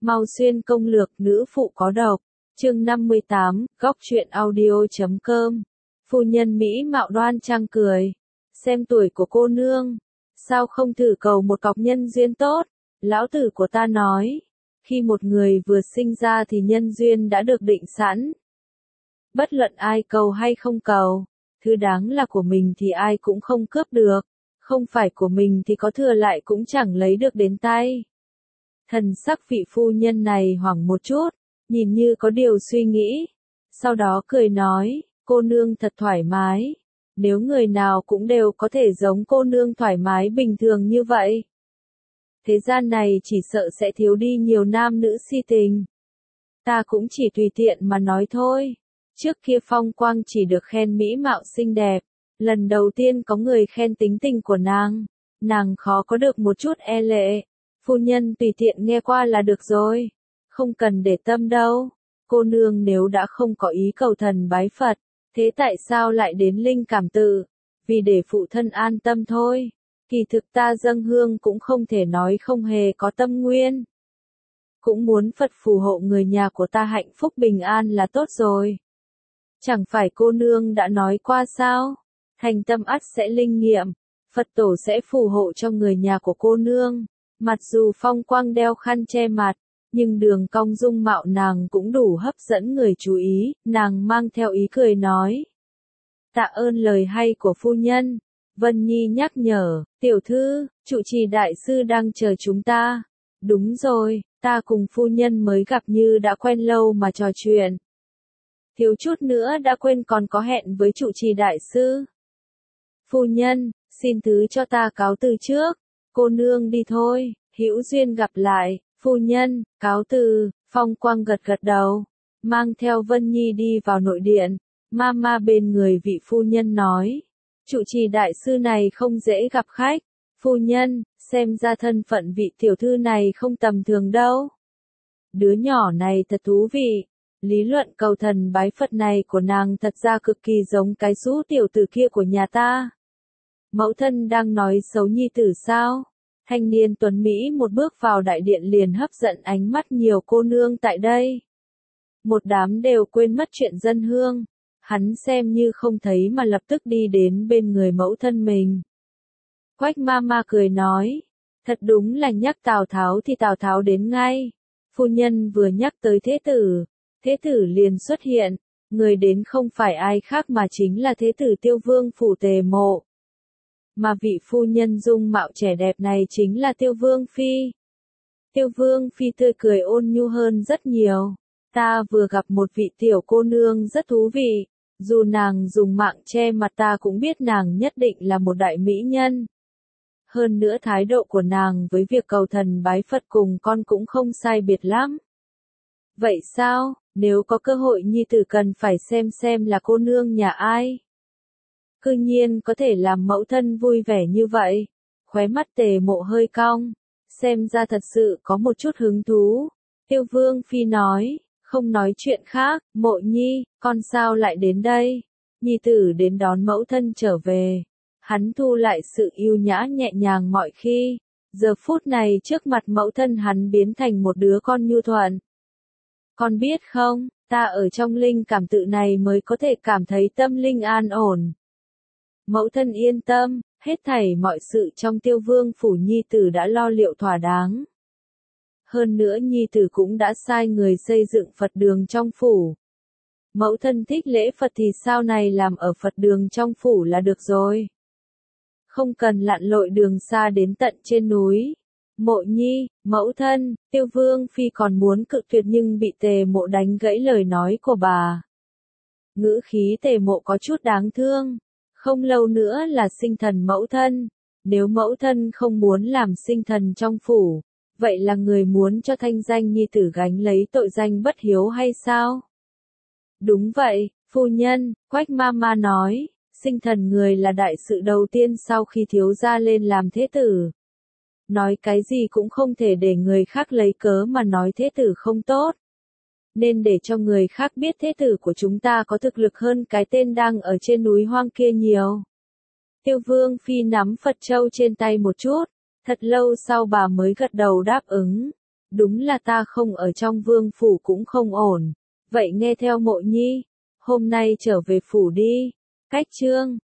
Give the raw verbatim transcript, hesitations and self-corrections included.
Mau xuyên công lược nữ phụ có độc. Chương năm mươi tám, góc truyện audio chấm com. Phu nhân Mỹ mạo đoan trang cười. Xem tuổi của cô nương. Sao không thử cầu một cọc nhân duyên tốt? Lão tử của ta nói. Khi một người vừa sinh ra thì nhân duyên đã được định sẵn. Bất luận ai cầu hay không cầu. Thứ đáng là của mình thì ai cũng không cướp được. Không phải của mình thì có thừa lại cũng chẳng lấy được đến tay. Thần sắc vị phu nhân này hoảng một chút, nhìn như có điều suy nghĩ. Sau đó cười nói, cô nương thật thoải mái. Nếu người nào cũng đều có thể giống cô nương thoải mái bình thường như vậy. Thế gian này chỉ sợ sẽ thiếu đi nhiều nam nữ si tình. Ta cũng chỉ tùy tiện mà nói thôi. Trước kia Phong Quang chỉ được khen mỹ mạo xinh đẹp. Lần đầu tiên có người khen tính tình của nàng. Nàng khó có được một chút e lệ. Phu nhân tùy tiện nghe qua là được rồi. Không cần để tâm đâu. Cô nương nếu đã không có ý cầu thần bái Phật. Thế tại sao lại đến linh cảm tự? Vì để phụ thân an tâm thôi. Kỳ thực ta dâng hương cũng không thể nói không hề có tâm nguyên. Cũng muốn Phật phù hộ người nhà của ta hạnh phúc bình an là tốt rồi. Chẳng phải cô nương đã nói qua sao? Thành tâm ắt sẽ linh nghiệm. Phật tổ sẽ phù hộ cho người nhà của cô nương. Mặc dù Phong Quang đeo khăn che mặt, nhưng đường cong dung mạo nàng cũng đủ hấp dẫn người chú ý, nàng mang theo ý cười nói. Tạ ơn lời hay của phu nhân. Vân Nhi nhắc nhở, tiểu thư, trụ trì đại sư đang chờ chúng ta. Đúng rồi, ta cùng phu nhân mới gặp như đã quen lâu mà trò chuyện. Thiếu chút nữa đã quên còn có hẹn với trụ trì đại sư. Phu nhân, xin thứ cho ta cáo từ trước. Cô nương đi thôi, hữu duyên gặp lại. Phu nhân, cáo từ. Phong Quang gật gật đầu, mang theo Vân Nhi đi vào nội điện. Mama bên người vị phu nhân nói, trụ trì đại sư này không dễ gặp khách. Phu nhân, xem ra thân phận vị tiểu thư này không tầm thường đâu. Đứa nhỏ này thật thú vị. Lý luận cầu thần bái Phật này của nàng thật ra cực kỳ giống cái xú tiểu tử kia của nhà ta. Mẫu thân đang nói xấu nhi tử sao? Thanh niên tuấn Mỹ một bước vào đại điện liền hấp dẫn ánh mắt nhiều cô nương tại đây. Một đám đều quên mất chuyện dân hương. Hắn xem như không thấy mà lập tức đi đến bên người mẫu thân mình. Quách Mama cười nói, thật đúng là nhắc Tào Tháo thì Tào Tháo đến ngay. Phu nhân vừa nhắc tới thế tử, thế tử liền xuất hiện, người đến không phải ai khác mà chính là thế tử Tiêu Vương phủ Tề Mộ. Mà vị phu nhân dung mạo trẻ đẹp này chính là Tiêu Vương Phi. Tiêu Vương Phi tươi cười ôn nhu hơn rất nhiều. Ta vừa gặp một vị tiểu cô nương rất thú vị. Dù nàng dùng mạng che mặt ta cũng biết nàng nhất định là một đại mỹ nhân. Hơn nữa thái độ của nàng với việc cầu thần bái Phật cùng con cũng không sai biệt lắm. Vậy sao, nếu có cơ hội nhi tử cần phải xem xem là cô nương nhà ai. Cư nhiên có thể làm mẫu thân vui vẻ như vậy. Khóe mắt Tề Mộ hơi cong. Xem ra thật sự có một chút hứng thú. Tiêu Vương Phi nói, không nói chuyện khác, Mộ Nhi, con sao lại đến đây? Nhi tử đến đón mẫu thân trở về. Hắn thu lại sự yêu nhã nhẹ nhàng mọi khi. Giờ phút này trước mặt mẫu thân hắn biến thành một đứa con nhu thuận. Con biết không, ta ở trong linh cảm tự này mới có thể cảm thấy tâm linh an ổn. Mẫu thân yên tâm, hết thảy mọi sự trong Tiêu Vương phủ nhi tử đã lo liệu thỏa đáng. Hơn nữa nhi tử cũng đã sai người xây dựng Phật đường trong phủ. Mẫu thân thích lễ Phật thì sau này làm ở Phật đường trong phủ là được rồi. Không cần lặn lội đường xa đến tận trên núi. Mộ Nhi, mẫu thân, Tiêu Vương Phi còn muốn cự tuyệt nhưng bị Tề Mộ đánh gãy lời nói của bà. Ngữ khí Tề Mộ có chút đáng thương. Không lâu nữa là sinh thần mẫu thân. Nếu mẫu thân không muốn làm sinh thần trong phủ, vậy là người muốn cho thanh danh nhi tử gánh lấy tội danh bất hiếu hay sao? Đúng vậy, phu nhân, Quách Mama nói, sinh thần người là đại sự đầu tiên sau khi thiếu gia lên làm thế tử. Nói cái gì cũng không thể để người khác lấy cớ mà nói thế tử không tốt. Nên để cho người khác biết thế tử của chúng ta có thực lực hơn cái tên đang ở trên núi hoang kia nhiều. Tiêu Vương Phi nắm Phật châu trên tay một chút, thật lâu sau bà mới gật đầu đáp ứng. đúng là ta không ở trong vương phủ cũng không ổn. Vậy nghe theo Mộ Nhi, hôm nay trở về phủ đi. Cách Trương